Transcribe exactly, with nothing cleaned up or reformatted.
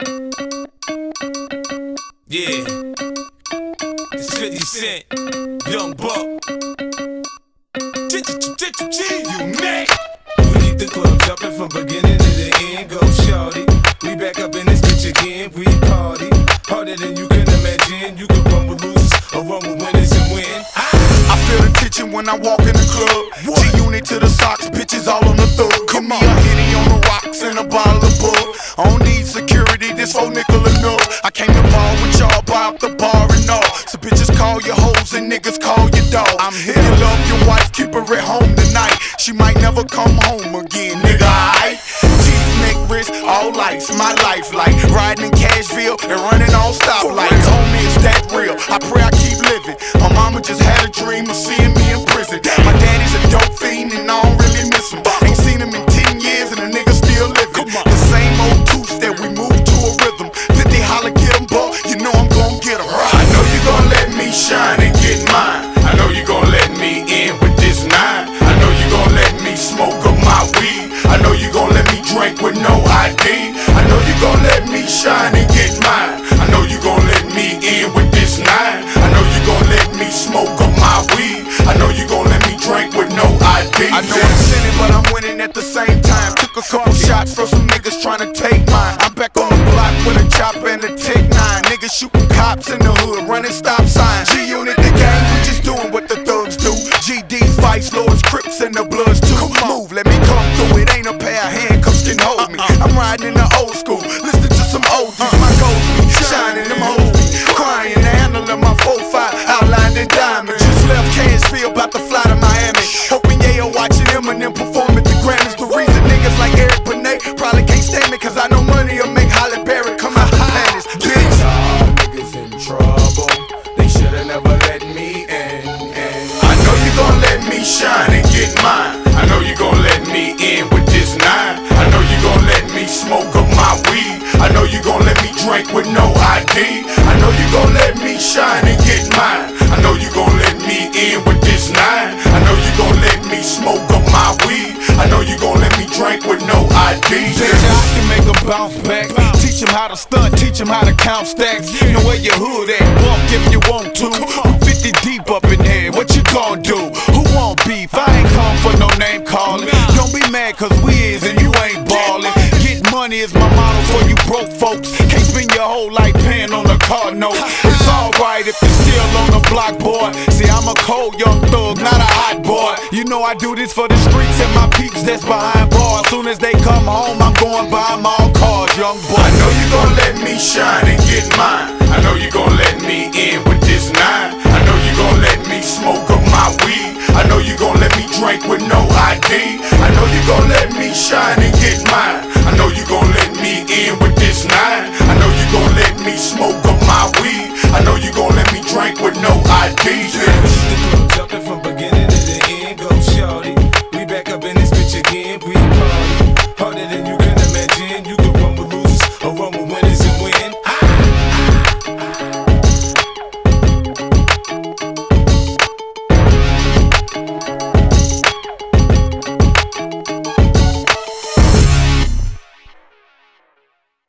Yeah, it's fifty Cent, Young Buck. You mad? We keep the club jumping from beginning to the end. Go shorty, we back up in this bitch again. We party harder than you can imagine. You can run with losers or run with winners and win. I feel the tension when I walk in the club. G-Unit to the socks, bitches all on the thug. Come on, a hitty on the rocks and a bottle of bug. I don't need security, this four nickel enough. I came to ball with y'all, buy up the bar and all. So bitches call your hoes and niggas call your dog. I'm here to love your wife, keep her at home tonight. She might never come home again, nigga, aight? Teeth, neck, wrist, all lights, my life like riding in Cashville and running on stoplights. Homie, it's that real, I pray I keep living. My mama just had a dream of seeing me in prison. My daddy's a dope fiend and I don't really miss him. Ain't seen him in ten years and the nigga still living. The same old two-step, we move to a rhythm. fifty holler, get him, boy, you know I'm gon' get him. I know you gon' let me shine and get mine. I know you gon' let me in with this nine. I know you gon' let me smoke up my weed. I know you gon' let me drink with no I D. I know you gon' let me shine and get mine. I know you gon' let me in with this nine. I know you gon' let me smoke up my weed. I know you gon' let me drink with no I D. I know I'm sinning, but I'm winning at the same time. Took a couple shots from some niggas trying to take mine. I'm back on the block with a chopper and a Tech nine. Niggas shooting cops in the hood, running stop signs. G-Unit the gang, we just doing what the thugs do. G Ds, Vice Lords, Crips, and the Bloods too. Move, let me come through. It ain't a pair of handcuffs can hold me. I'm riding in the old school, listening to some oldies. My gold be shining, them hoes be crying. The handle of my four five outlined in diamonds. Just left Cashville, about to fly to Miami. Hoping Yayo watching Eminem perform at the Grammys. The reason niggas like Eric Benet probably can't stand me, cause I know money will make Halle Berry come out the panties. Bitch, all niggas in trouble. They shoulda never let me in, in. I know you gon' let me shine and get mine. I know you gon' let me in with this nine. I know you gon' let me smoke up my weed. I know you gon' let me drink with no I D. I know you gon' let me shine and get mine. I know you gon' let me in with this nine. I know you gon' let me smoke up my weed. I know you gon' let me drink with no I D. I can make them bounce back. Teach them how to stunt, teach them how to count stacks. Know where your hood at, walk if you want to. I'm fifty deep up in here, what you gon' do? Who want beef? I ain't come for no name calling. Don't be mad cause we is and you ain't ballin'. Get money is my motto for you broke folks. Can't spend your whole life paying on a car note. It's alright if you're still on the block, boy. See, I'm a cold young thug, not a hot boy. You know I do this for the streets and my peeps that's behind bars. Soon as they come home, I'm going buy them all cars, young boy. I know you gon' let me shine and get mine. I know you gon' let me in with this nine. I know you gon' let me smoke up my weed. I know you gon' let me drink with no I D. I know you gon' let me shine and get mine. I know you gon' let me in with this nine. I know you gon' let me smoke up my weed. I know you gon' let me drink with no I D.